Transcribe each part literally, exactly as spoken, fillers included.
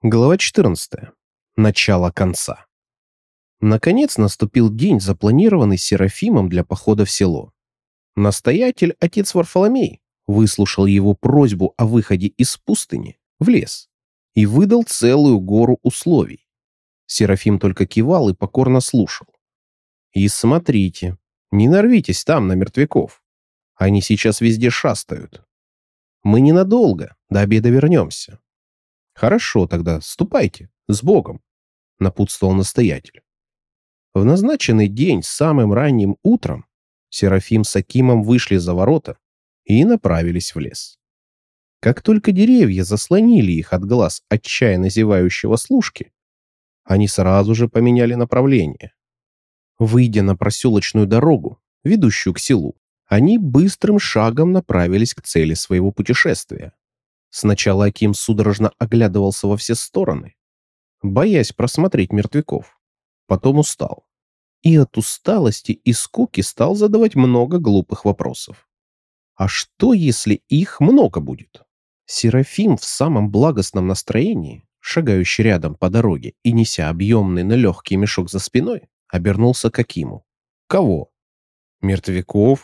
Глава четырнадцатая. Начало конца. Наконец наступил день, запланированный Серафимом для похода в село. Настоятель, отец Варфоломей, выслушал его просьбу о выходе из пустыни в лес и выдал целую гору условий. Серафим только кивал и покорно слушал. «И смотрите, не нарвитесь там на мертвяков. Они сейчас везде шастают. Мы ненадолго, до обеда вернемся». «Хорошо, тогда ступайте, с Богом», — напутствовал настоятель. В назначенный день самым ранним утром Серафим с Акимом вышли за ворота и направились в лес. Как только деревья заслонили их от глаз отчаянно зевающего служки, они сразу же поменяли направление. Выйдя на проселочную дорогу, ведущую к селу, они быстрым шагом направились к цели своего путешествия. Сначала Аким судорожно оглядывался во все стороны, боясь просмотреть мертвяков. Потом устал. И от усталости и скуки стал задавать много глупых вопросов. А что, если их много будет? Серафим в самом благостном настроении, шагающий рядом по дороге и неся объемный, но легкий мешок за спиной, обернулся к Акиму. «Кого? Мертвяков?»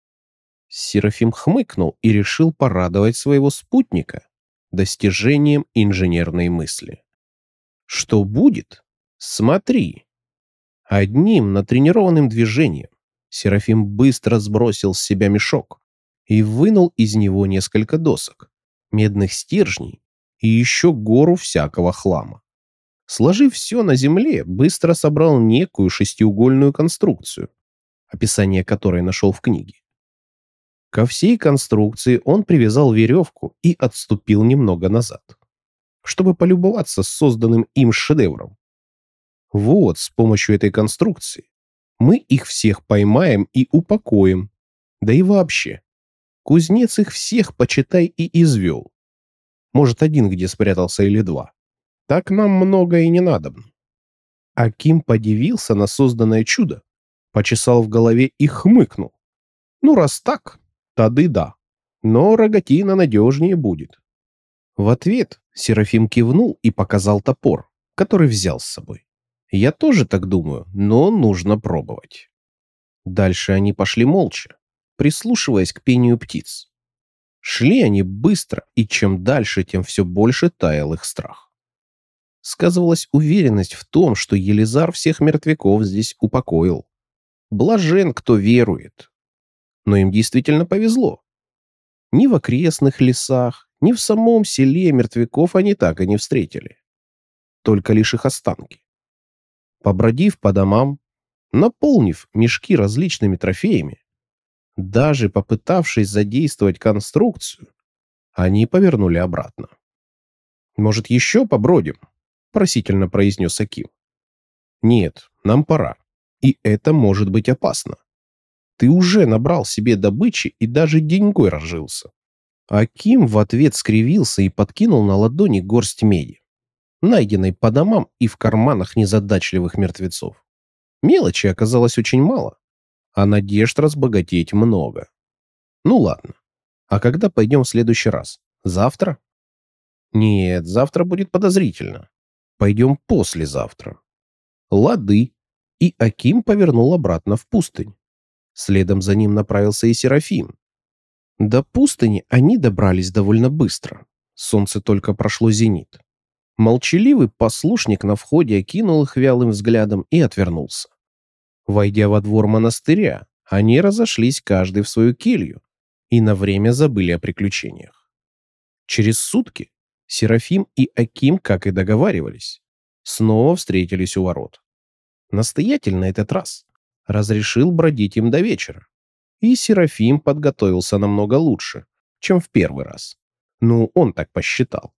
Серафим хмыкнул и решил порадовать своего спутника достижением инженерной мысли. «Что будет? Смотри!» Одним натренированным движением Серафим быстро сбросил с себя мешок и вынул из него несколько досок, медных стержней и еще гору всякого хлама. Сложив все на земле, быстро собрал некую шестиугольную конструкцию, описание которой нашел в книге. Ко всей конструкции он привязал веревку и отступил немного назад, чтобы полюбоваться созданным им шедевром. Вот, с помощью этой конструкции мы их всех поймаем и упокоим. Да и вообще, кузнец их всех, почитай, и извел. Может, один где спрятался или два. Так нам много и не надобно. Аким подивился на созданное чудо, почесал в голове и хмыкнул. Ну, раз так, тады да, но рогатина надежнее будет. В ответ Серафим кивнул и показал топор, который взял с собой. Я тоже так думаю, но нужно пробовать. Дальше они пошли молча, прислушиваясь к пению птиц. Шли они быстро, и чем дальше, тем все больше таял их страх. Сказывалась уверенность в том, что Елизар всех мертвяков здесь упокоил. Блажен, кто верует. Но им действительно повезло. Ни в окрестных лесах, ни в самом селе мертвяков они так и не встретили. Только лишь их останки. Побродив по домам, наполнив мешки различными трофеями, даже попытавшись задействовать конструкцию, они повернули обратно. «Может, еще побродим?» — просительно произнес Аким. «Нет, нам пора, и это может быть опасно. Ты уже набрал себе добычи и даже деньгой разжился». Аким в ответ скривился и подкинул на ладони горсть меди, найденной по домам и в карманах незадачливых мертвецов. Мелочи оказалось очень мало, а надежд разбогатеть много. Ну ладно, а когда пойдем в следующий раз? Завтра? Нет, завтра будет подозрительно. Пойдем послезавтра. Лады. И Аким повернул обратно в пустынь. Следом за ним направился и Серафим. До пустыни они добрались довольно быстро. Солнце только прошло зенит. Молчаливый послушник на входе окинул их вялым взглядом и отвернулся. Войдя во двор монастыря, они разошлись каждый в свою келью и на время забыли о приключениях. Через сутки Серафим и Аким, как и договаривались, снова встретились у ворот. Настоятель на этот раз разрешил бродить им до вечера, и Серафим подготовился намного лучше, чем в первый раз. Ну, он так посчитал.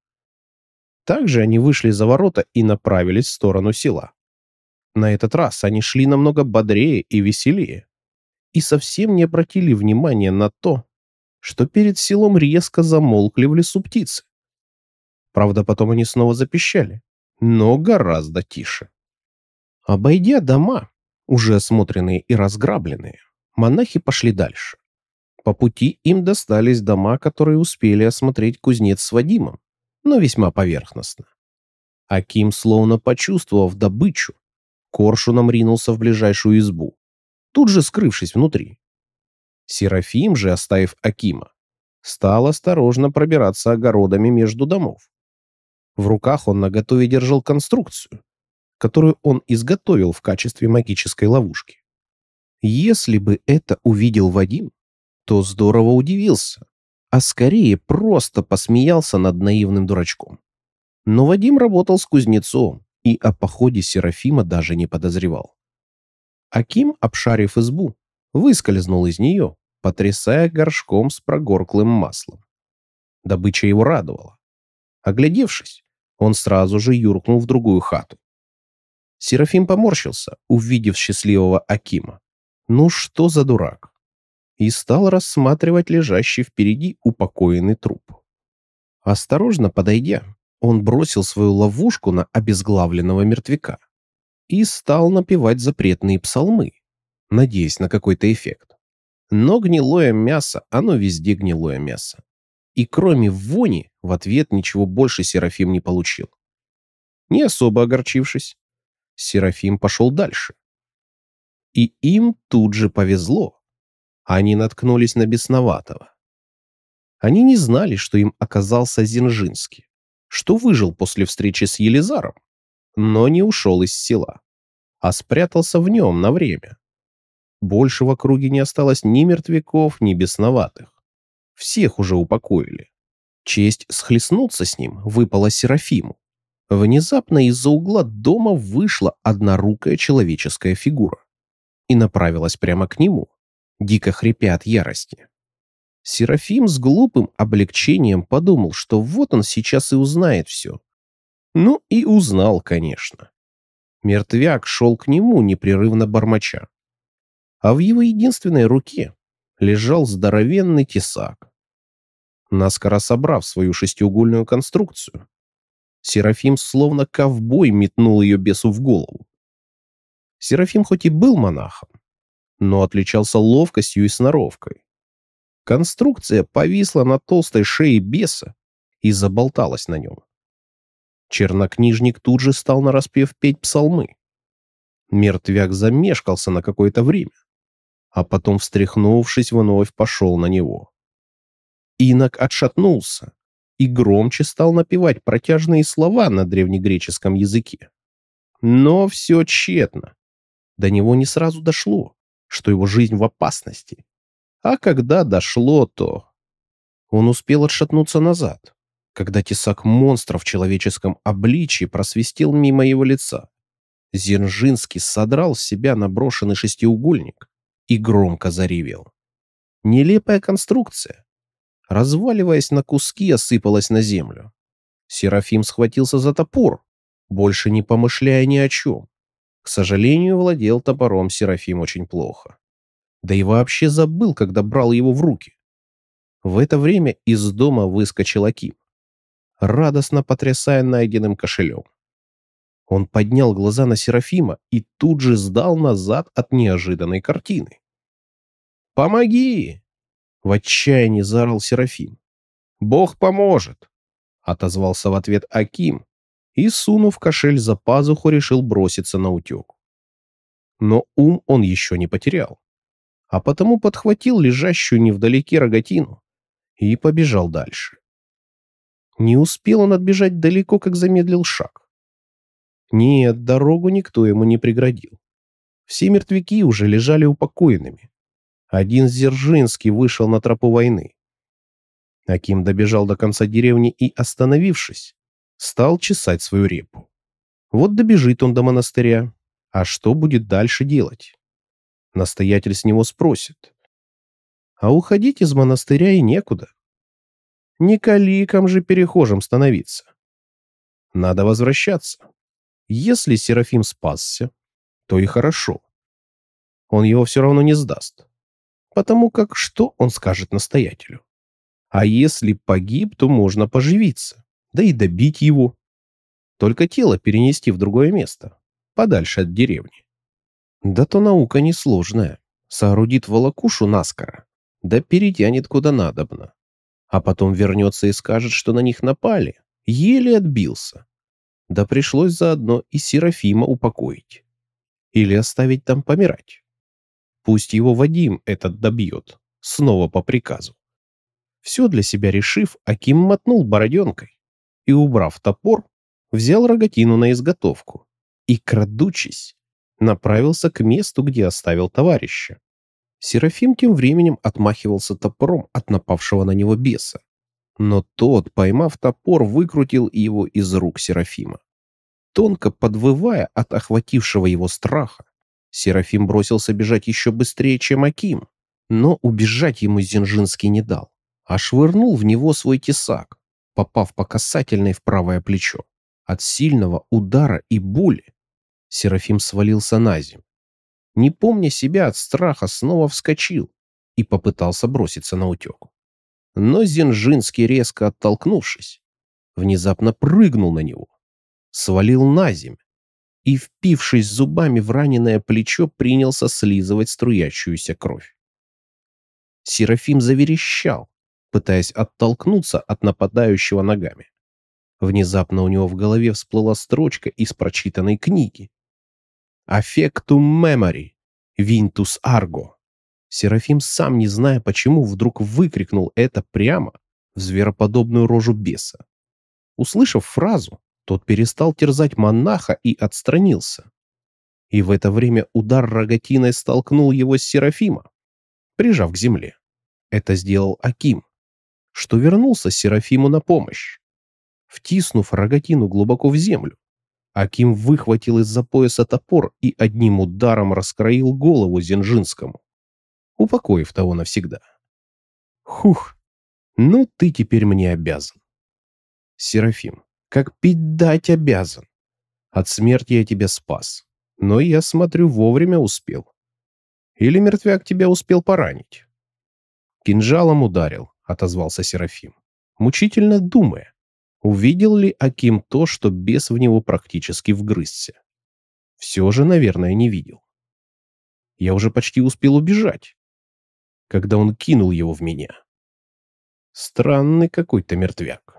Также они вышли за ворота и направились в сторону села. На этот раз они шли намного бодрее и веселее, и совсем не обратили внимания на то, что перед селом резко замолкли в лесу птицы. Правда, потом они снова запищали, но гораздо тише. Обойдя дома, уже осмотренные и разграбленные, монахи пошли дальше. По пути им достались дома, которые успели осмотреть кузнец с Вадимом, но весьма поверхностно. Аким, словно почувствовав добычу, коршуном ринулся в ближайшую избу, тут же скрывшись внутри. Серафим же, оставив Акима, стал осторожно пробираться огородами между домов. В руках он наготове держал конструкцию, которую он изготовил в качестве магической ловушки. Если бы это увидел Вадим, то здорово удивился, а скорее просто посмеялся над наивным дурачком. Но Вадим работал с кузнецом и о походе Серафима даже не подозревал. Аким, обшарив избу, выскользнул из нее, потрясая горшком с прогорклым маслом. Добыча его радовала. Оглядевшись, он сразу же юркнул в другую хату. Серафим поморщился, увидев счастливого Акима. Ну что за дурак? И стал рассматривать лежащий впереди упокоенный труп. Осторожно подойдя, он бросил свою ловушку на обезглавленного мертвяка и стал напевать запретные псалмы, надеясь на какой-то эффект. Но гнилое мясо, оно везде гнилое мясо. И кроме вони, в ответ ничего больше Серафим не получил. Не особо огорчившись, Серафим пошел дальше. И им тут же повезло. Они наткнулись на бесноватого. Они не знали, что им оказался Зинжинский, что выжил после встречи с Елизаром, но не ушел из села, а спрятался в нем на время. Больше в округе не осталось ни мертвяков, ни бесноватых. Всех уже упокоили. Честь схлестнуться с ним выпала Серафиму. Внезапно из-за угла дома вышла однорукая человеческая фигура и направилась прямо к нему, дико хрипя от ярости. Серафим с глупым облегчением подумал, что вот он сейчас и узнает все. Ну и узнал, конечно. Мертвяк шел к нему, непрерывно бормоча. А в его единственной руке лежал здоровенный тесак. Наскоро собрав свою шестиугольную конструкцию, Серафим словно ковбой метнул ее бесу в голову. Серафим хоть и был монахом, но отличался ловкостью и сноровкой. Конструкция повисла на толстой шее беса и заболталась на нем. Чернокнижник тут же стал нараспев петь псалмы. Мертвяк замешкался на какое-то время, а потом, встряхнувшись, вновь пошел на него. Инок отшатнулся и громче стал напевать протяжные слова на древнегреческом языке. Но все тщетно. До него не сразу дошло, что его жизнь в опасности. А когда дошло, то... Он успел отшатнуться назад, когда тесак монстра в человеческом обличье просвистел мимо его лица. Зинжинский содрал с себя наброшенный шестиугольник и громко заревел. Нелепая конструкция, разваливаясь на куски, осыпалась на землю. Серафим схватился за топор, больше не помышляя ни о чем. К сожалению, владел топором Серафим очень плохо. Да и вообще забыл, когда брал его в руки. В это время из дома выскочил Аким, радостно потрясая найденным кошелем. Он поднял глаза на Серафима и тут же сдал назад от неожиданной картины. «Помоги!» — в отчаянии заорал Серафим. «Бог поможет!» — отозвался в ответ Аким и, сунув кошель за пазуху, решил броситься на утек. Но ум он еще не потерял, а потому подхватил лежащую невдалеке рогатину и побежал дальше. Не успел он отбежать далеко, как замедлил шаг. Нет, дорогу никто ему не преградил. Все мертвяки уже лежали упокоенными. Один Дзержинский вышел на тропу войны. Аким добежал до конца деревни и, остановившись, стал чесать свою репу. Вот добежит он до монастыря, а что будет дальше делать? Настоятель с него спросит. А уходить из монастыря и некуда. Не каликом же перехожим становиться. Надо возвращаться. Если Серафим спасся, то и хорошо. Он его все равно не сдаст. Потому как что он скажет настоятелю? А если погиб, то можно поживиться, да и добить его. Только тело перенести в другое место, подальше от деревни. Да то наука несложная. Соорудит волокушу наскоро, да перетянет куда надобно. А потом вернется и скажет, что на них напали. Еле отбился. Да пришлось заодно и Серафима упокоить. Или оставить там помирать. Пусть его Вадим этот добьет, снова по приказу. Все для себя решив, Аким мотнул бороденкой и, убрав топор, взял рогатину на изготовку и, крадучись, направился к месту, где оставил товарища. Серафим тем временем отмахивался топором от напавшего на него беса. Но тот, поймав топор, выкрутил его из рук Серафима. Тонко подвывая от охватившего его страха, Серафим бросился бежать еще быстрее, чем Аким. Но убежать ему Зинжинский не дал, а швырнул в него свой тесак, попав по касательной в правое плечо. От сильного удара и боли Серафим свалился на землю. Не помня себя от страха, снова вскочил и попытался броситься наутек. Но Зинжинский, резко оттолкнувшись, внезапно прыгнул на него, свалил на землю и, впившись зубами в раненое плечо, принялся слизывать струящуюся кровь. Серафим заверещал, пытаясь оттолкнуться от нападающего ногами. Внезапно у него в голове всплыла строчка из прочитанной книги. «Affectum memory, Vintus argo». Серафим, сам не зная почему, вдруг выкрикнул это прямо в звероподобную рожу беса. Услышав фразу, тот перестал терзать монаха и отстранился. И в это время удар рогатиной столкнул его с Серафима, прижав к земле. Это сделал Аким, что вернулся Серафиму на помощь. Втиснув рогатину глубоко в землю, Аким выхватил из-за пояса топор и одним ударом раскроил голову Зинжинскому, упокоив того навсегда. Хух, ну ты теперь мне обязан. Серафим, как пить дать обязан. От смерти я тебя спас, но я смотрю, вовремя успел. Или мертвяк тебя успел поранить? Кинжалом ударил, отозвался Серафим, мучительно думая, увидел ли Аким то, что бес в него практически вгрызся. Все же, наверное, не видел. Я уже почти успел убежать, когда он кинул его в меня. Странный какой-то мертвяк.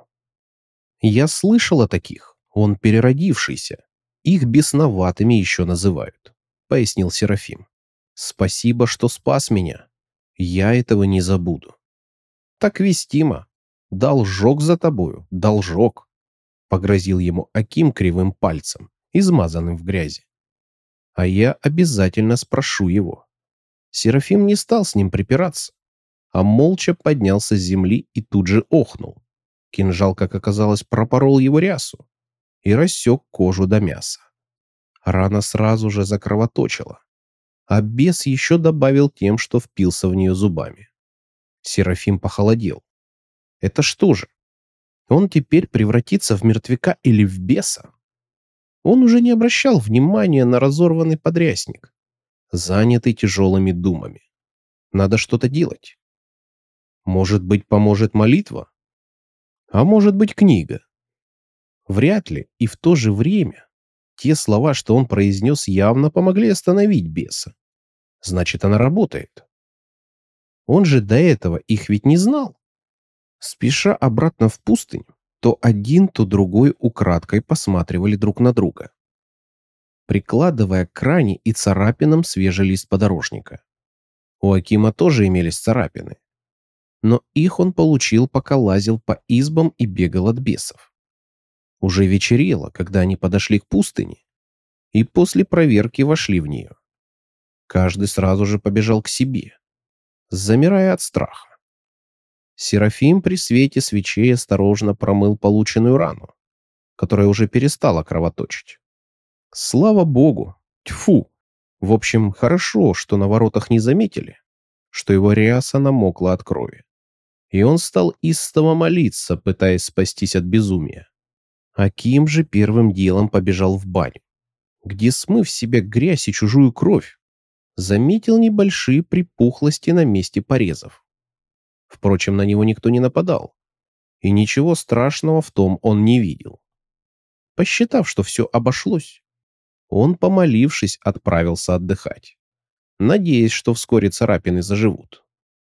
Я слышал о таких, он переродившийся. Их бесноватыми еще называют, пояснил Серафим. Спасибо, что спас меня. Я этого не забуду. Так вестимо. Должок за тобою, должок. Погрозил ему Аким кривым пальцем, измазанным в грязи. А я обязательно спрошу его. Серафим не стал с ним припираться, а молча поднялся с земли и тут же охнул. Кинжал, как оказалось, пропорол его рясу и рассек кожу до мяса. Рана сразу же закровоточила, а бес еще добавил тем, что впился в нее зубами. Серафим похолодел. Это что же? Он теперь превратится в мертвяка или в беса? Он уже не обращал внимания на разорванный подрясник, занятый тяжелыми думами. Надо что-то делать. Может быть, поможет молитва? А может быть, книга? Вряд ли, и в то же время те слова, что он произнес, явно помогли остановить беса. Значит, она работает. Он же до этого их ведь не знал. Спеша обратно в пустыню, то один, то другой украдкой посматривали друг на друга, прикладывая к ране и царапинам свежий лист подорожника. У Акима тоже имелись царапины, но их он получил, пока лазил по избам и бегал от бесов. Уже вечерело, когда они подошли к пустыне, и после проверки вошли в нее. Каждый сразу же побежал к себе, замирая от страха. Серафим при свете свечей осторожно промыл полученную рану, которая уже перестала кровоточить. Слава богу! Тьфу! В общем, хорошо, что на воротах не заметили, что его ряса намокла от крови. И он стал истово молиться, пытаясь спастись от безумия. Аким же первым делом побежал в баню, где, смыв с себя грязь и чужую кровь, заметил небольшие припухлости на месте порезов. Впрочем, на него никто не нападал, и ничего страшного в том он не видел. Посчитав, что все обошлось, он, помолившись, отправился отдыхать, надеясь, что вскоре царапины заживут.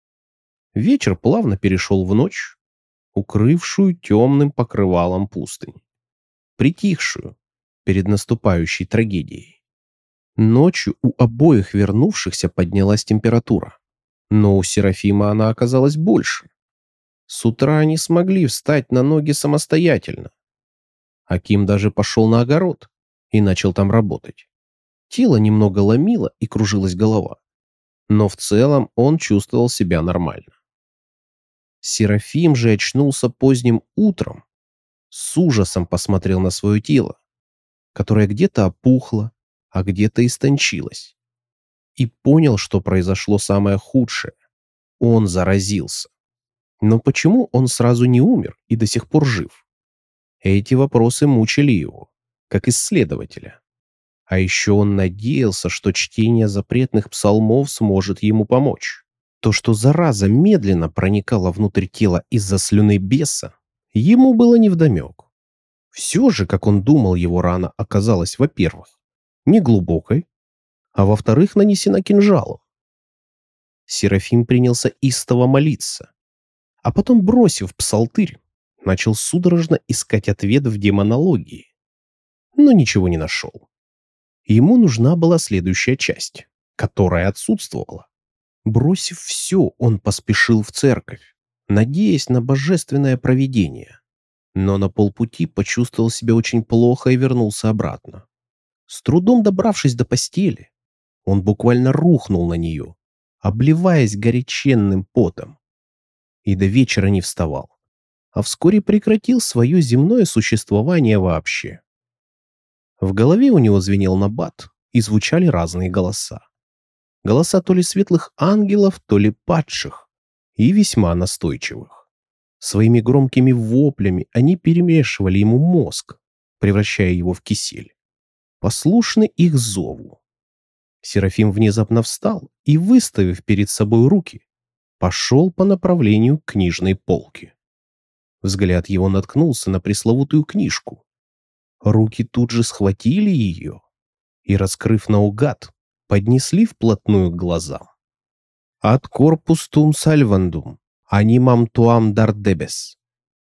Вечер плавно перешел в ночь, укрывшую темным покрывалом пустынь. притихшую перед наступающей трагедией. Ночью у обоих вернувшихся поднялась температура, но у Серафима она оказалась больше. С утра они смогли встать на ноги самостоятельно. Аким даже пошел на огород и начал там работать. Тело немного ломило и кружилась голова, но в целом он чувствовал себя нормально. Серафим же очнулся поздним утром, с ужасом посмотрел на свое тело, которое где-то опухло, а где-то истончилось, и понял, что произошло самое худшее. Он заразился. Но почему он сразу не умер и до сих пор жив? Эти вопросы мучили его, как исследователя. А еще он надеялся, что чтение запретных псалмов сможет ему помочь. То, что зараза медленно проникала внутрь тела из-за слюны беса, ему было невдомек. Все же, как он думал, его рана оказалась, во-первых, неглубокой, а во-вторых, нанесена кинжалом. Серафим принялся истово молиться, а потом, бросив псалтырь, начал судорожно искать ответ в демонологии, но ничего не нашел. Ему нужна была следующая часть, которая отсутствовала. Бросив все, он поспешил в церковь, надеясь на божественное провидение, но на полпути почувствовал себя очень плохо и вернулся обратно. С трудом добравшись до постели, он буквально рухнул на нее, обливаясь горяченным потом, и до вечера не вставал, а вскоре прекратил свое земное существование вообще. В голове у него звенел набат, и звучали разные голоса. Голоса то ли светлых ангелов, то ли падших, и весьма настойчивых. Своими громкими воплями они перемешивали ему мозг, превращая его в кисель. Послушный их зову. Серафим внезапно встал и, выставив перед собой руки, пошел по направлению к книжной полке. Взгляд его наткнулся на пресловутую книжку. Руки тут же схватили ее и, раскрыв наугад, поднесли вплотную к глазам. «Ad corpus tuum salvandum, animam tuam dardebes».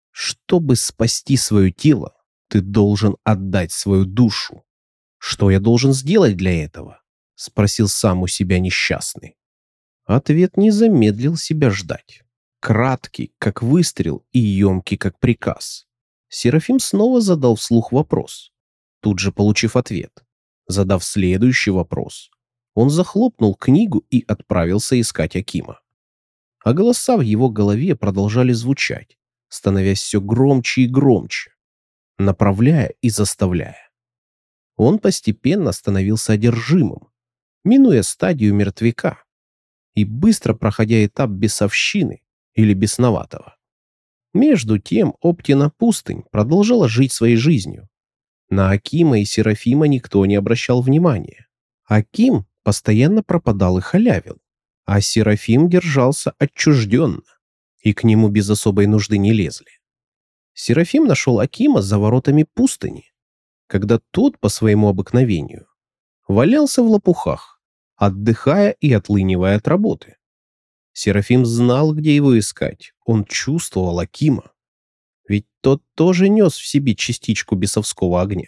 Чтобы спасти свое тело, ты должен отдать свою душу. Что я должен сделать для этого? Спросил сам у себя несчастный. Ответ не замедлил себя ждать. Краткий, как выстрел, и емкий, как приказ. Серафим снова задал вслух вопрос, тут же получив ответ. Задав следующий вопрос, он захлопнул книгу и отправился искать Акима. А голоса в его голове продолжали звучать, становясь все громче и громче, направляя и заставляя. Он постепенно становился одержимым, минуя стадию мертвяка и быстро проходя этап бесовщины или бесноватого. Между тем Оптина пустынь продолжала жить своей жизнью. На Акима и Серафима никто не обращал внимания. Аким постоянно пропадал и халявил, а Серафим держался отчужденно, и к нему без особой нужды не лезли. Серафим нашел Акима за воротами пустыни, когда тот, по своему обыкновению, валялся в лопухах, отдыхая и отлынивая от работы. Серафим знал, где его искать, он чувствовал Акима, ведь тот тоже нес в себе частичку бесовского огня.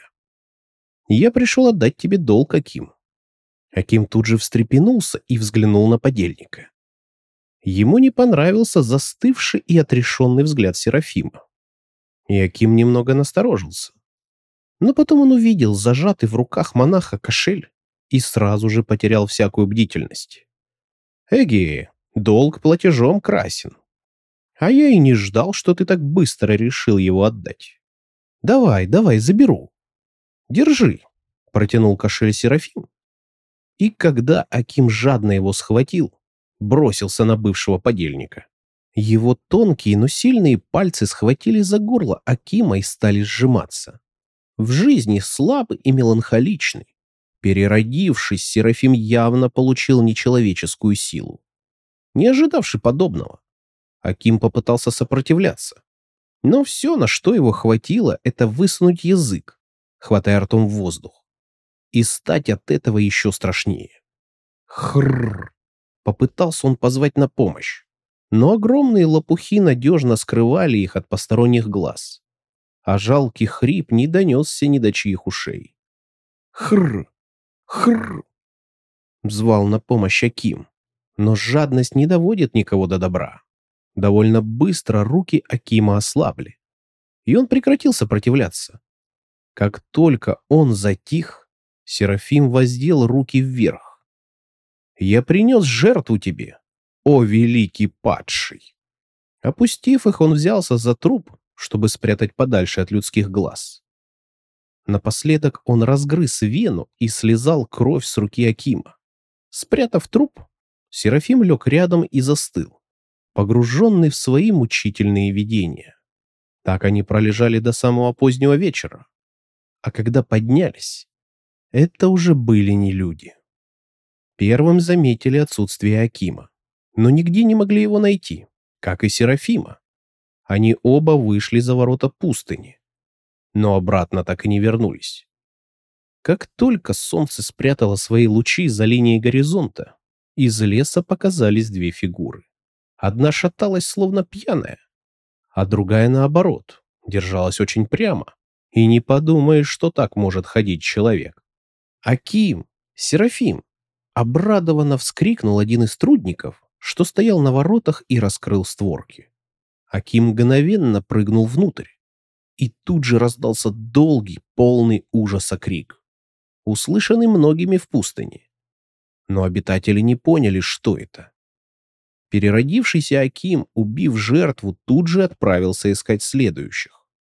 «Я пришел отдать тебе долг, Аким». Аким тут же встрепенулся и взглянул на подельника. Ему не понравился застывший и отрешенный взгляд Серафима. И Аким немного насторожился. Но потом он увидел зажатый в руках монаха кошель и сразу же потерял всякую бдительность. «Эге, долг платежом красен. А я и не ждал, что ты так быстро решил его отдать. Давай, давай, заберу. Держи», — протянул кошель Серафим. И когда Аким жадно его схватил, бросился на бывшего подельника. Его тонкие, но сильные пальцы схватили за горло Акима и стали сжиматься. В жизни слабый и меланхоличный, переродившись, Серафим явно получил нечеловеческую силу. Не ожидавший подобного, Аким попытался сопротивляться. Но все, на что его хватило, это высунуть язык, хватая ртом в воздух, и стать от этого еще страшнее. Хрррр! Попытался он позвать на помощь, но огромные лопухи надежно скрывали их от посторонних глаз. а жалкий хрип не донесся ни до чьих ушей. «Хрр! Хрр!» — звал на помощь Аким. Но жадность не доводит никого до добра. Довольно быстро руки Акима ослабли, и он прекратил сопротивляться. Как только он затих, Серафим воздел руки вверх. «Я принес жертву тебе, о великий падший!» Опустив их, он взялся за труп, чтобы спрятать подальше от людских глаз. Напоследок он разгрыз вену и слезал кровь с руки Акима. Спрятав труп, Серафим лег рядом и застыл, погруженный в свои мучительные видения. Так они пролежали до самого позднего вечера. А когда поднялись, это уже были не люди. Первым заметили отсутствие Акима, но нигде не могли его найти, как и Серафима. Они оба вышли за ворота пустыни, но обратно так и не вернулись. Как только солнце спрятало свои лучи за линией горизонта, из леса показались две фигуры. Одна шаталась, словно пьяная, а другая, наоборот, держалась очень прямо. И не подумаешь, что так может ходить человек. «Аким! Серафим!» — обрадованно вскрикнул один из трудников, что стоял на воротах и раскрыл створки. Аким мгновенно прыгнул внутрь, и тут же раздался долгий, полный ужаса крик, услышанный многими в пустыне. Но обитатели не поняли, что это. Переродившийся Аким, убив жертву, тут же отправился искать следующих.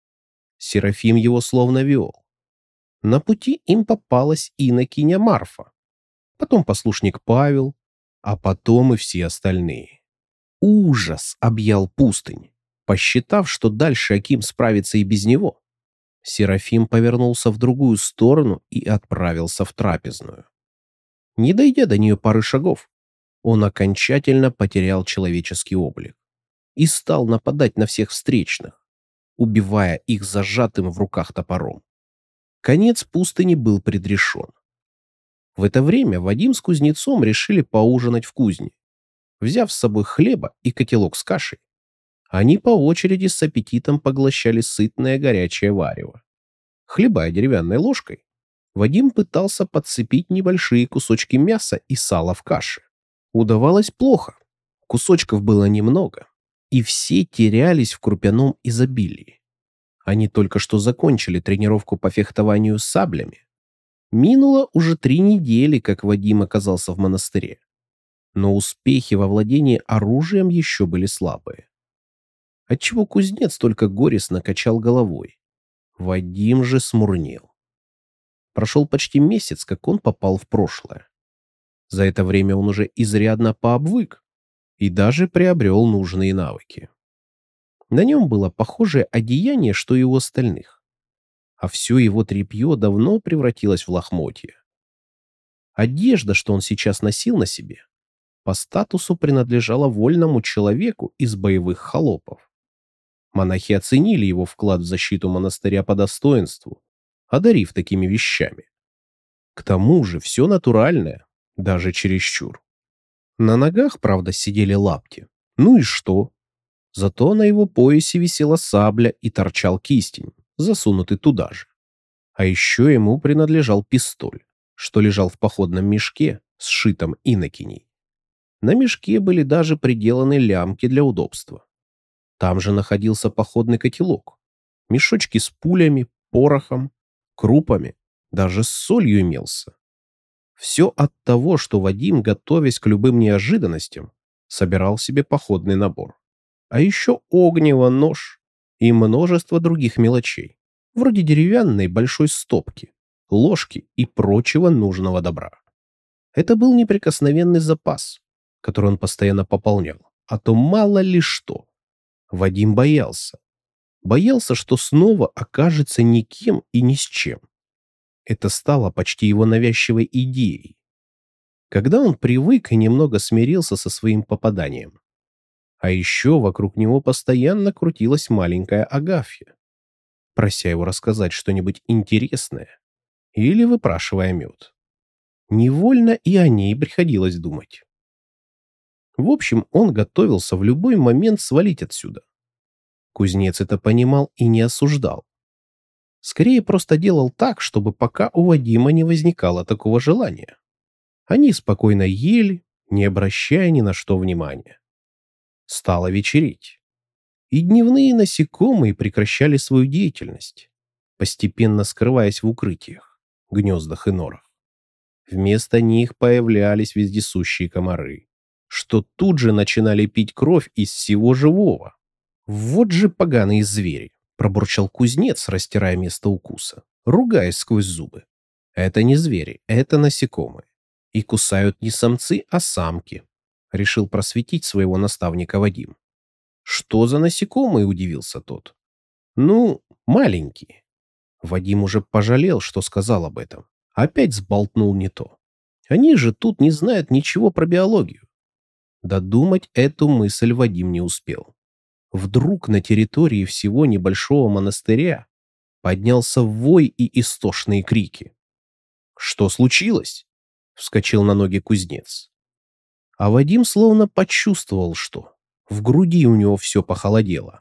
Серафим его словно вел. На пути им попалась инокиня Марфа, потом послушник Павел, а потом и все остальные. Ужас объял пустынь. Посчитав, что дальше Аким справится и без него, Серафим повернулся в другую сторону и отправился в трапезную. Не дойдя до нее пары шагов, он окончательно потерял человеческий облик и стал нападать на всех встречных, убивая их зажатым в руках топором. Конец пустыни был предрешен. В это время Вадим с кузнецом решили поужинать в кузне. Взяв с собой хлеба и котелок с кашей, они по очереди с аппетитом поглощали сытное горячее варево. Хлебая деревянной ложкой, Вадим пытался подцепить небольшие кусочки мяса и сала в каше. Удавалось плохо, кусочков было немного, и все терялись в крупяном изобилии. Они только что закончили тренировку по фехтованию с саблями. Минуло уже три недели, как Вадим оказался в монастыре. Но успехи во владении оружием еще были слабые. Отчего кузнец только горестно качал головой. Вадим же смурнел. Прошел почти месяц, как он попал в прошлое. За это время он уже изрядно пообвык и даже приобрел нужные навыки. На нем было похожее одеяние, что и у остальных, а все его тряпье давно превратилось в лохмотья. Одежда, что он сейчас носил на себе, по статусу принадлежала вольному человеку из боевых холопов. Монахи оценили его вклад в защиту монастыря по достоинству, одарив такими вещами. К тому же все натуральное, даже чересчур. На ногах, правда, сидели лапти. Ну и что? Зато на его поясе висела сабля и торчал кистень, засунутый туда же. А еще ему принадлежал пистоль, что лежал в походном мешке, сшитом инокиней. На мешке были даже приделаны лямки для удобства. Там же находился походный котелок, мешочки с пулями, порохом, крупами, даже с солью имелся. Все от того, что Вадим, готовясь к любым неожиданностям, собирал себе походный набор. А еще огнево, нож и множество других мелочей, вроде деревянной большой стопки, ложки и прочего нужного добра. Это был неприкосновенный запас, который он постоянно пополнял, а то мало ли что. Вадим боялся. Боялся, что снова окажется никем и ни с чем. Это стало почти его навязчивой идеей. Когда он привык и немного смирился со своим попаданием. А еще вокруг него постоянно крутилась маленькая Агафья, прося его рассказать что-нибудь интересное или выпрашивая мед. Невольно и о ней приходилось думать. В общем, он готовился в любой момент свалить отсюда. Кузнец это понимал и не осуждал, Скорее просто делал так, чтобы пока у Вадима не возникало такого желания. Они спокойно ели, не обращая ни на что внимания. Стало вечереть. И дневные насекомые прекращали свою деятельность, постепенно скрываясь в укрытиях, гнездах и норах. Вместо них появлялись вездесущие комары, что тут же начинали пить кровь из всего живого. «Вот же поганые звери!» — пробурчал кузнец, растирая место укуса, ругаясь сквозь зубы. «Это не звери, это насекомые. И кусают не самцы, а самки», — решил просветить своего наставника Вадим. «Что за насекомые?» — удивился тот. «Ну, маленькие». Вадим уже пожалел, что сказал об этом. Опять сболтнул не то. Они же тут не знают ничего про биологию. Додумать эту мысль Вадим не успел. Вдруг на территории всего небольшого монастыря поднялся вой и истошные крики. «Что случилось?» — вскочил на ноги кузнец. А Вадим словно почувствовал, что в груди у него все похолодело.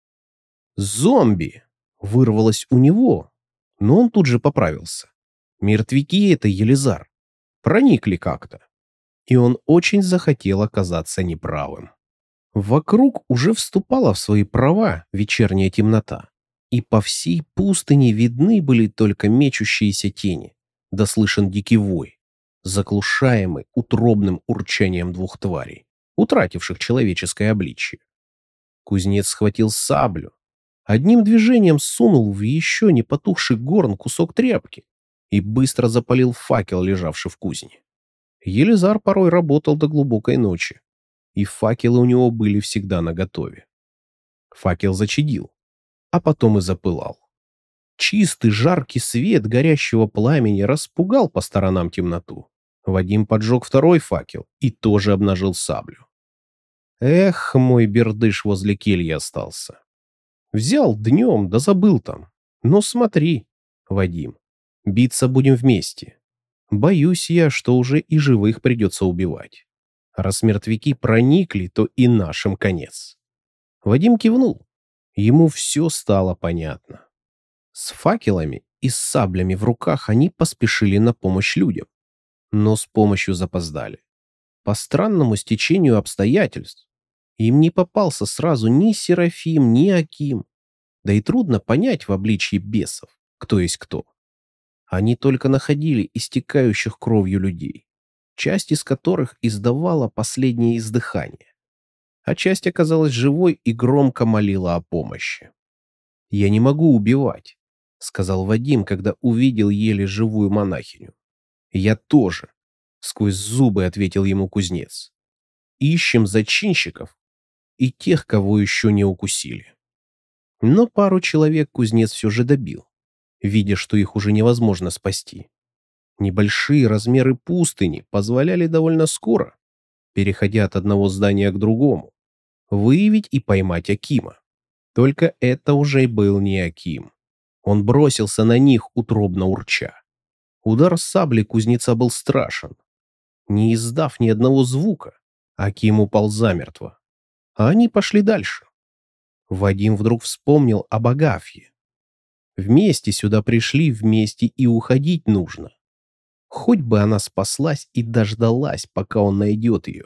«Зомби!» — вырвалось у него, но он тут же поправился. Мертвяки — это Елизар. Проникли как-то. И он очень захотел оказаться неправым. Вокруг уже вступала в свои права вечерняя темнота, и по всей пустыне видны были только мечущиеся тени, да слышен дикий вой, заглушаемый утробным урчанием двух тварей, утративших человеческое обличие. Кузнец схватил саблю, одним движением сунул в еще не потухший горн кусок тряпки и быстро запалил факел, лежавший в кузне. Елизар порой работал до глубокой ночи, и факелы у него были всегда наготове. Факел зачадил, а потом и запылал. Чистый жаркий свет горящего пламени распугал по сторонам темноту. Вадим поджег второй факел и тоже обнажил саблю. Эх, мой бердыш возле кельи остался. Взял днем, да забыл там. Но смотри, Вадим, биться будем вместе. Боюсь я, что уже и живых придется убивать. Раз мертвяки проникли, то и нашим конец. Вадим кивнул. Ему все стало понятно. С факелами и с саблями в руках они поспешили на помощь людям. Но с помощью запоздали. По странному стечению обстоятельств им не попался сразу ни Серафим, ни Аким. Да и трудно понять в обличье бесов, кто есть кто. Они только находили истекающих кровью людей, часть из которых издавала последнее издыхание, а часть оказалась живой и громко молила о помощи. «Я не могу убивать», — сказал Вадим, когда увидел еле живую монахиню. «Я тоже», — сквозь зубы ответил ему кузнец. «Ищем зачинщиков и тех, кого еще не укусили». Но пару человек кузнец все же добил, видя, что их уже невозможно спасти. Небольшие размеры пустыни позволяли довольно скоро, переходя от одного здания к другому, выявить и поймать Акима. Только это уже был не Аким. Он бросился на них, утробно урча. Удар сабли кузнеца был страшен. Не издав ни одного звука, Аким упал замертво. А они пошли дальше. Вадим вдруг вспомнил об Агафье. Вместе сюда пришли, вместе и уходить нужно. Хоть бы она спаслась и дождалась, пока он найдет ее.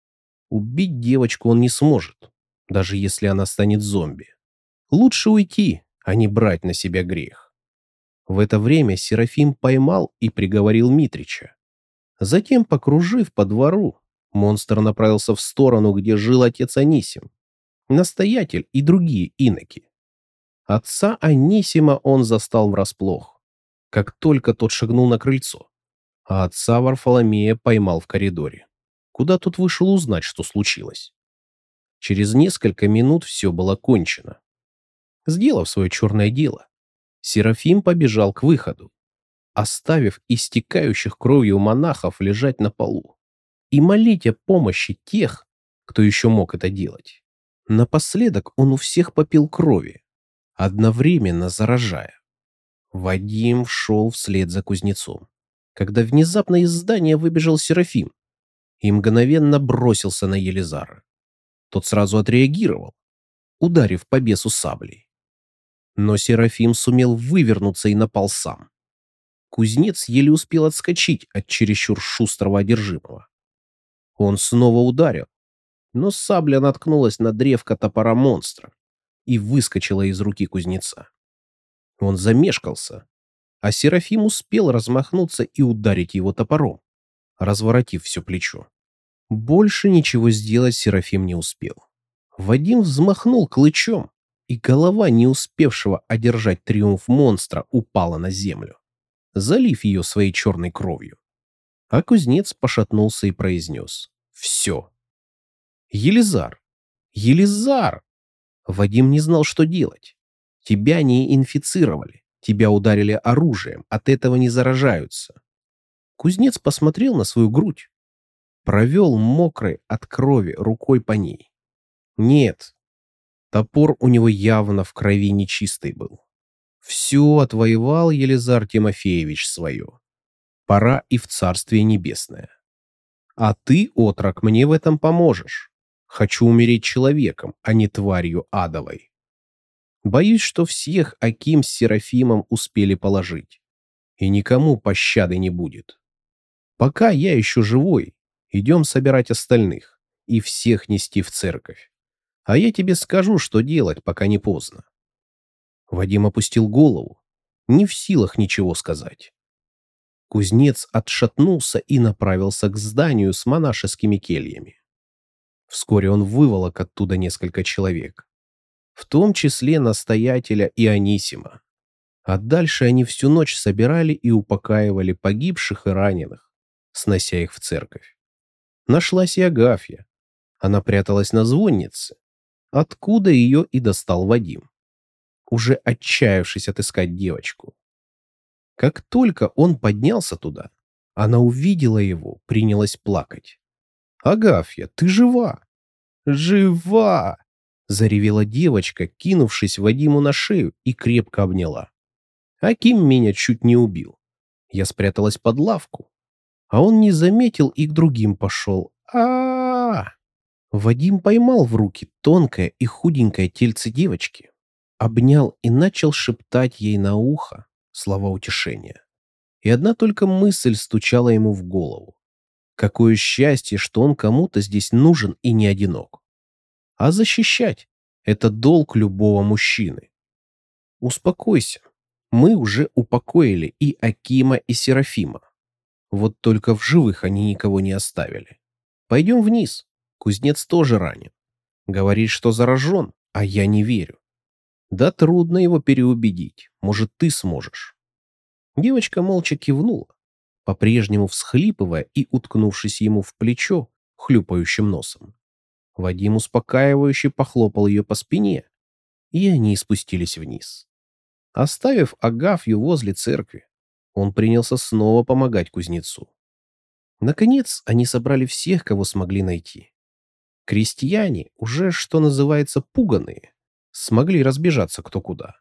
Убить девочку он не сможет, даже если она станет зомби. Лучше уйти, а не брать на себя грех. В это время Серафим поймал и приговорил Митрича. Затем, покружив по двору, монстр направился в сторону, где жил отец Анисим, настоятель и другие иноки. Отца Анисима он застал врасплох, как только тот шагнул на крыльцо, а отца Варфоломея поймал в коридоре, куда тот вышел узнать, что случилось. Через несколько минут все было кончено. Сделав свое черное дело, Серафим побежал к выходу, оставив истекающих кровью монахов лежать на полу и молить о помощи тех, кто еще мог это делать. Напоследок он у всех попил крови, одновременно заражая. Вадим шел вслед за кузнецом, когда внезапно из здания выбежал Серафим и мгновенно бросился на Елизара. Тот сразу отреагировал, ударив по бесу саблей. Но Серафим сумел вывернуться и напал сам. Кузнец еле успел отскочить от чересчур шустрого одержимого. Он снова ударил, но сабля наткнулась на древко топора монстра и выскочила из руки кузнеца. Он замешкался, а Серафим успел размахнуться и ударить его топором, разворотив все плечо. Больше ничего сделать Серафим не успел. Вадим взмахнул клычом, и голова не успевшего одержать триумф монстра упала на землю, залив ее своей черной кровью. А кузнец пошатнулся и произнес: «Все». «Елизар! Елизар!» Вадим не знал, что делать. Тебя не инфицировали, тебя ударили оружием, от этого не заражаются. Кузнец посмотрел на свою грудь, провел мокрой от крови рукой по ней. Нет, топор у него явно в крови нечистый был. Все отвоевал Елизар Тимофеевич свое. Пора и в Царствие Небесное. А ты, отрок, мне в этом поможешь. Хочу умереть человеком, а не тварью адовой. Боюсь, что всех Аким с Серафимом успели положить, и никому пощады не будет. Пока я еще живой, идем собирать остальных и всех нести в церковь. А я тебе скажу, что делать, пока не поздно. Вадим опустил голову, не в силах ничего сказать. Кузнец отшатнулся и направился к зданию с монашескими кельями. Вскоре он выволок оттуда несколько человек, в том числе настоятеля и Анисима. А дальше они всю ночь собирали и упокаивали погибших и раненых, снося их в церковь. Нашлась и Агафья. Она пряталась на звоннице, откуда ее и достал Вадим, уже отчаявшись отыскать девочку. Как только он поднялся туда, она увидела его, принялась плакать. «Агафья, ты жива! Жива!» — заревела девочка, кинувшись Вадиму на шею и крепко обняла. «Аким меня чуть не убил. Я спряталась под лавку, а он не заметил и к другим пошел. А-а-а!» Вадим поймал в руки тонкое и худенькое тельце девочки, обнял и начал шептать ей на ухо слова утешения. И одна только мысль стучала ему в голову. Какое счастье, что он кому-то здесь нужен и не одинок. А защищать — это долг любого мужчины. Успокойся, мы уже упокоили и Акима, и Серафима. Вот только в живых они никого не оставили. Пойдем вниз, кузнец тоже ранен. Говорит, что заражен, а я не верю. Да трудно его переубедить, может, ты сможешь. Девочка молча кивнула, по-прежнему всхлипывая и уткнувшись ему в плечо хлюпающим носом. Вадим успокаивающе похлопал ее по спине, и они спустились вниз. Оставив Агафью возле церкви, он принялся снова помогать кузнецу. Наконец, они собрали всех, кого смогли найти. Крестьяне, уже, что называется, пуганые, смогли разбежаться кто куда.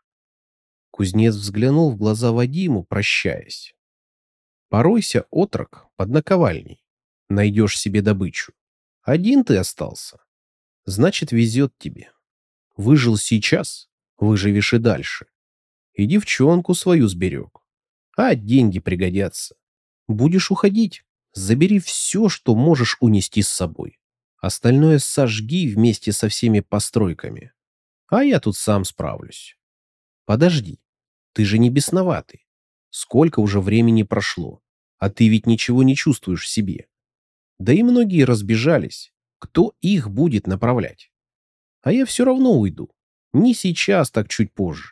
Кузнец взглянул в глаза Вадиму, прощаясь. «Поройся, отрок, под наковальней. Найдешь себе добычу. Один ты остался. Значит, везет тебе. Выжил сейчас, выживешь и дальше. И девчонку свою сберег. А деньги пригодятся. Будешь уходить, забери все, что можешь унести с собой. Остальное сожги вместе со всеми постройками. А я тут сам справлюсь. Подожди, ты же не бесноватый. Сколько уже времени прошло, а ты ведь ничего не чувствуешь в себе. Да и многие разбежались. Кто их будет направлять? А я все равно уйду. Не сейчас, так чуть позже.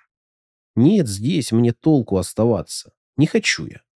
Нет здесь мне толку оставаться. Не хочу я.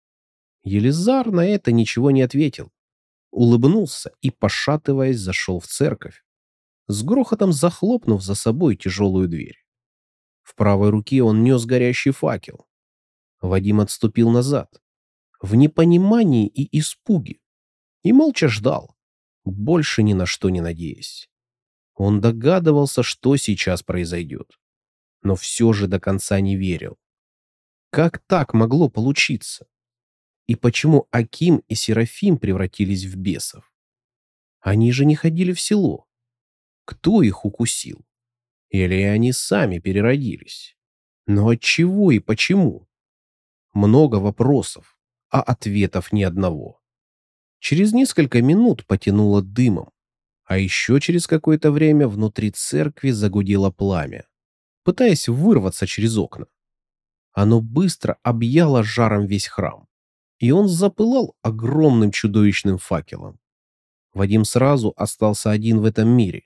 Елизар на это ничего не ответил. Улыбнулся и, пошатываясь, зашел в церковь, с грохотом захлопнув за собой тяжелую дверь. В правой руке он нес горящий факел. Вадим отступил назад, в непонимании и испуге, и молча ждал, больше ни на что не надеясь. Он догадывался, что сейчас произойдет, но все же до конца не верил. Как так могло получиться? И почему Аким и Серафим превратились в бесов? Они же не ходили в село. Кто их укусил? Или они сами переродились? Но отчего и почему? Много вопросов, а ответов ни одного. Через несколько минут потянуло дымом, а еще через какое-то время внутри церкви загудело пламя, пытаясь вырваться через окна. Оно быстро объяло жаром весь храм, и он запылал огромным чудовищным факелом. Вадим сразу остался один в этом мире.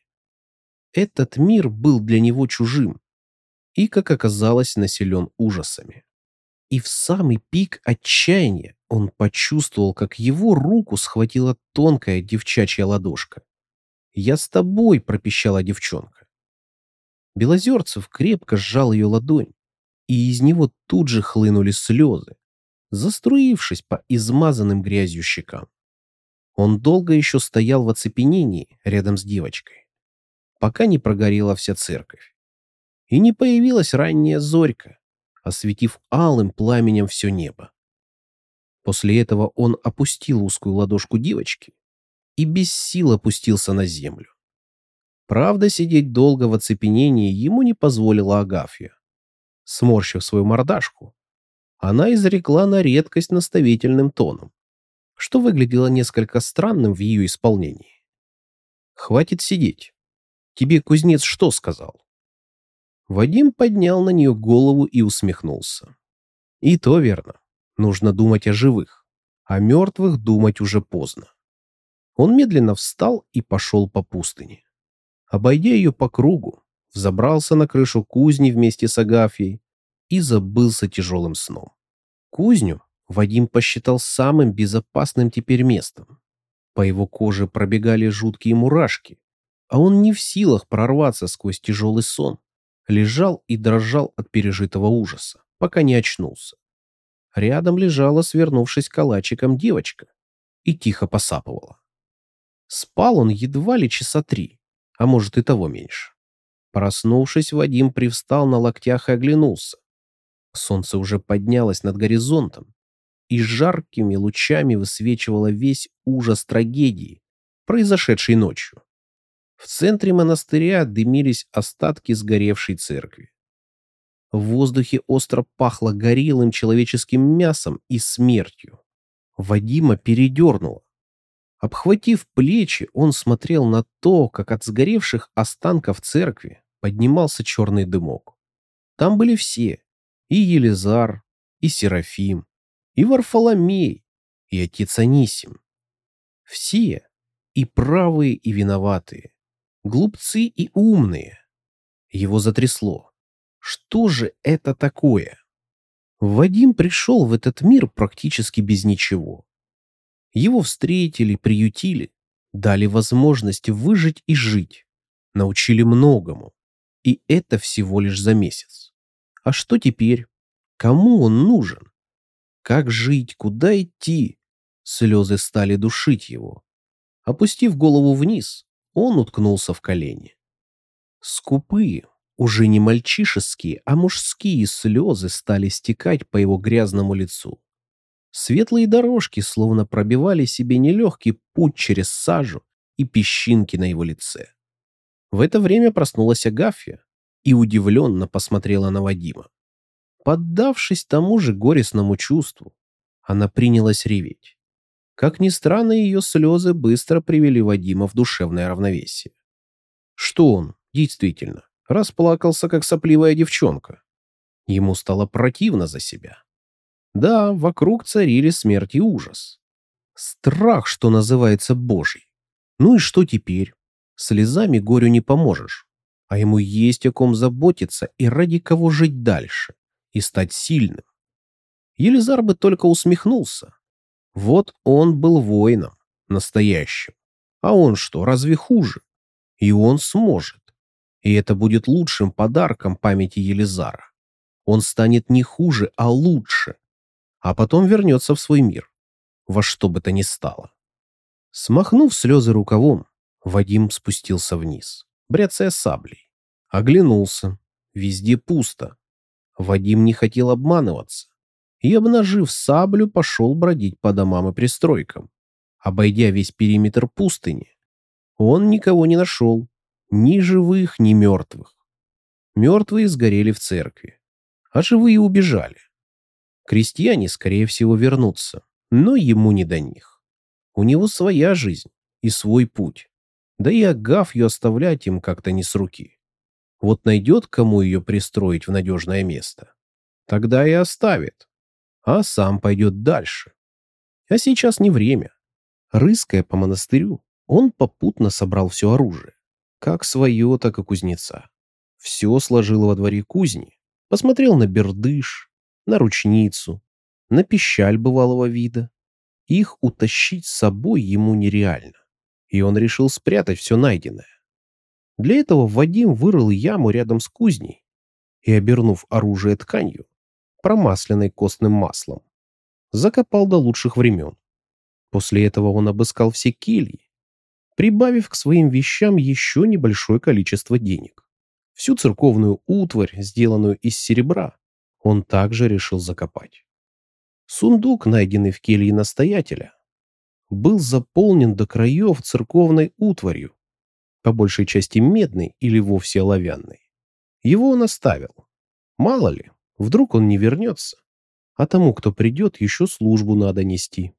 Этот мир был для него чужим и, как оказалось, населен ужасами. И в самый пик отчаяния он почувствовал, как его руку схватила тонкая девчачья ладошка. «Я с тобой», — пропищала девчонка. Белозерцев крепко сжал ее ладонь, и из него тут же хлынули слезы, заструившись по измазанным грязью щекам. Он долго еще стоял в оцепенении рядом с девочкой, пока не прогорела вся церковь. И не появилась ранняя зорька, осветив алым пламенем все небо. После этого он опустил узкую ладошку девочки и без сил опустился на землю. Правда, сидеть долго в оцепенении ему не позволила Агафья. Сморщив свою мордашку, она изрекла на редкость наставительным тоном, что выглядело несколько странным в ее исполнении. «Хватит сидеть. Тебе кузнец что сказал?» Вадим поднял на нее голову и усмехнулся. «И то верно. Нужно думать о живых. О мертвых думать уже поздно». Он медленно встал и пошел по пустыне. Обойдя ее по кругу, взобрался на крышу кузни вместе с Агафьей и забылся тяжелым сном. Кузню Вадим посчитал самым безопасным теперь местом. По его коже пробегали жуткие мурашки, а он не в силах прорваться сквозь тяжелый сон, лежал и дрожал от пережитого ужаса, пока не очнулся. Рядом лежала, свернувшись калачиком, девочка и тихо посапывала. Спал он едва ли часа три, а может и того меньше. Проснувшись, Вадим привстал на локтях и оглянулся. Солнце уже поднялось над горизонтом и жаркими лучами высвечивало весь ужас трагедии, произошедшей ночью. В центре монастыря дымились остатки сгоревшей церкви. В воздухе остро пахло горелым человеческим мясом и смертью. Вадима передернуло. Обхватив плечи, он смотрел на то, как от сгоревших останков церкви поднимался черный дымок. Там были все: и Елизар, и Серафим, и Варфоломей, и отец Анисим. Все, и правые, и виноватые, глупцы и умные. Его затрясло. Что же это такое? Вадим пришел в этот мир практически без ничего. Его встретили, приютили, дали возможность выжить и жить, научили многому. И это всего лишь за месяц. А что теперь? Кому он нужен? Как жить? Куда идти? Слезы стали душить его. Опустив голову вниз, он уткнулся в колени. Скупые, уже не мальчишеские, а мужские слезы стали стекать по его грязному лицу. Светлые дорожки словно пробивали себе нелегкий путь через сажу и песчинки на его лице. В это время проснулась Агафья и удивленно посмотрела на Вадима. Поддавшись тому же горестному чувству, она принялась реветь. Как ни странно, ее слезы быстро привели Вадима в душевное равновесие. Что он, действительно, расплакался, как сопливая девчонка? Ему стало противно за себя. Да, вокруг царили смерть и ужас. Страх, что называется, Божий. Ну и что теперь? Слезами горю не поможешь, а ему есть о ком заботиться и ради кого жить дальше, и стать сильным. Елизар бы только усмехнулся. Вот он был воином, настоящим. А он что, разве хуже? И он сможет. И это будет лучшим подарком памяти Елизара. Он станет не хуже, а лучше. А потом вернется в свой мир, во что бы то ни стало. Смахнув слезы рукавом, Вадим спустился вниз, бряцая саблей. Оглянулся. Везде пусто. Вадим не хотел обманываться и, обнажив саблю, пошел бродить по домам и пристройкам. Обойдя весь периметр пустыни, он никого не нашел, ни живых, ни мертвых. Мертвые сгорели в церкви, а живые убежали. Крестьяне, скорее всего, вернутся, но ему не до них. У него своя жизнь и свой путь. Да и Агафью оставлять им как-то не с руки. Вот найдет, кому ее пристроить в надежное место, тогда и оставит, а сам пойдет дальше. А сейчас не время. Рыская по монастырю, он попутно собрал все оружие, как свое, так и кузнеца. Все сложил во дворе кузни, посмотрел на бердыш, на ручницу, на пищаль бывалого вида. Их утащить с собой ему нереально, и он решил спрятать все найденное. Для этого Вадим вырыл яму рядом с кузней и, обернув оружие тканью, промасленной костным маслом, закопал до лучших времен. После этого он обыскал все кельи, прибавив к своим вещам еще небольшое количество денег. Всю церковную утварь, сделанную из серебра, он также решил закопать. Сундук, найденный в келье настоятеля, был заполнен до краев церковной утварью, по большей части медной или вовсе оловянной. Его он оставил. Мало ли, вдруг он не вернется, а тому, кто придет, еще службу надо нести.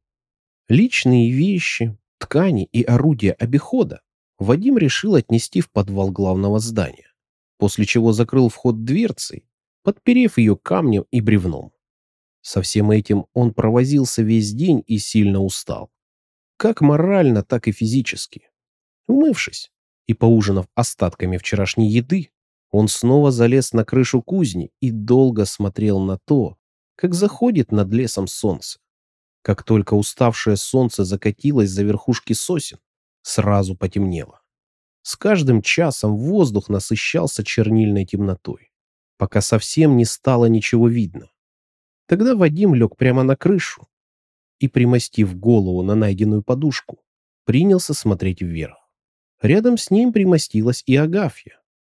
Личные вещи, ткани и орудия обихода Вадим решил отнести в подвал главного здания, после чего закрыл вход дверцей, подперев ее камнем и бревном. Со всем этим он провозился весь день и сильно устал, как морально, так и физически. Умывшись и поужинав остатками вчерашней еды, он снова залез на крышу кузни и долго смотрел на то, как заходит над лесом солнце. Как только уставшее солнце закатилось за верхушки сосен, сразу потемнело. С каждым часом воздух насыщался чернильной темнотой, пока совсем не стало ничего видно. Тогда Вадим лег прямо на крышу и, примостив голову на найденную подушку, принялся смотреть вверх. Рядом с ним примостилась и Агафья.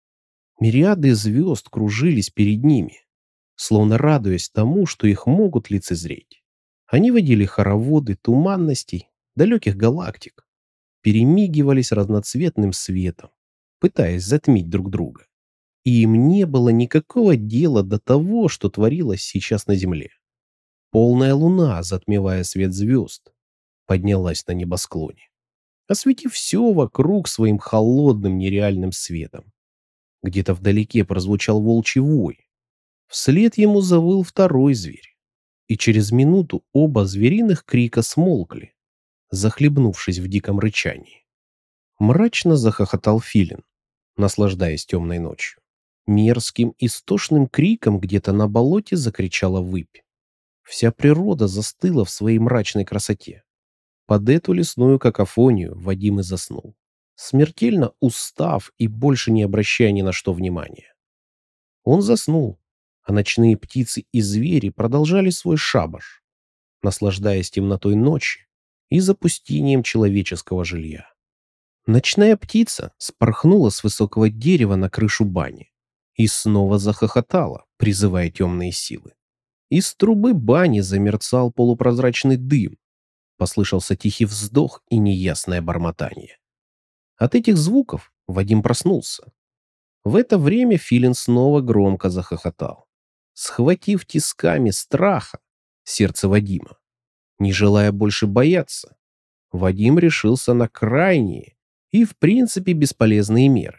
Мириады звезд кружились перед ними, словно радуясь тому, что их могут лицезреть. Они водили хороводы туманностей далеких галактик, перемигивались разноцветным светом, пытаясь затмить друг друга. И им не было никакого дела до того, что творилось сейчас на Земле. Полная луна, затмевая свет звезд, поднялась на небосклоне, осветив все вокруг своим холодным нереальным светом. Где-то вдалеке прозвучал волчий вой. Вслед ему завыл второй зверь. И через минуту оба звериных крика смолкли, захлебнувшись в диком рычании. Мрачно захохотал филин, наслаждаясь темной ночью. Мерзким истошным криком где-то на болоте закричала выпь. Вся природа застыла в своей мрачной красоте. Под эту лесную какофонию Вадим и заснул, смертельно устав и больше не обращая ни на что внимания. Он заснул, а ночные птицы и звери продолжали свой шабаш, наслаждаясь темнотой ночи и запустением человеческого жилья. Ночная птица спорхнула с высокого дерева на крышу бани и снова захохотала, призывая темные силы. Из трубы бани замерцал полупрозрачный дым, послышался тихий вздох и неясное бормотание. От этих звуков Вадим проснулся. В это время филин снова громко захохотал, схватив тисками страха сердце Вадима. Не желая больше бояться, Вадим решился на крайние и, в принципе, бесполезные меры.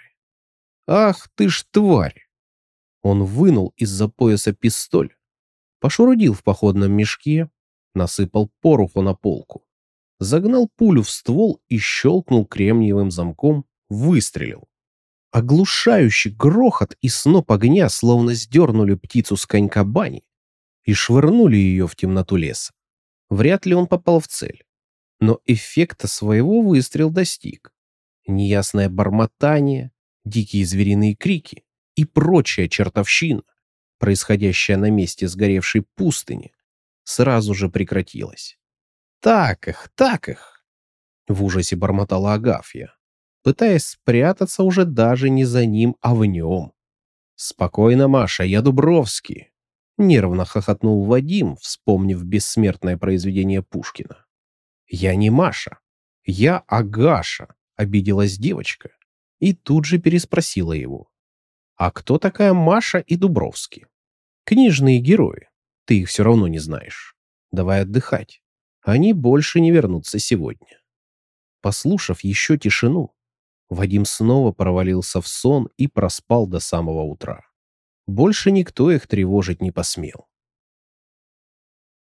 «Ах ты ж тварь!» Он вынул из-за пояса пистоль, пошурудил в походном мешке, насыпал пороху на полку, загнал пулю в ствол и щелкнул кремниевым замком, выстрелил. Оглушающий грохот и сноп огня словно сдернули птицу с конька бани и швырнули ее в темноту леса. Вряд ли он попал в цель, но эффекта своего выстрел достиг. Неясное бормотание, дикие звериные крики и прочая чертовщина, происходящая на месте сгоревшей пустыни, сразу же прекратилась. «Так их, так их!» — в ужасе бормотала Агафья, пытаясь спрятаться уже даже не за ним, а в нем. «Спокойно, Маша, я Дубровский!» — нервно хохотнул Вадим, вспомнив бессмертное произведение Пушкина. «Я не Маша, я Агаша!» — обиделась девочка и тут же переспросила его. «А кто такая Маша и Дубровский?» Книжные герои. Ты их все равно не знаешь. Давай отдыхать. Они больше не вернутся сегодня». Послушав еще тишину, Вадим снова провалился в сон и проспал до самого утра. Больше никто их тревожить не посмел.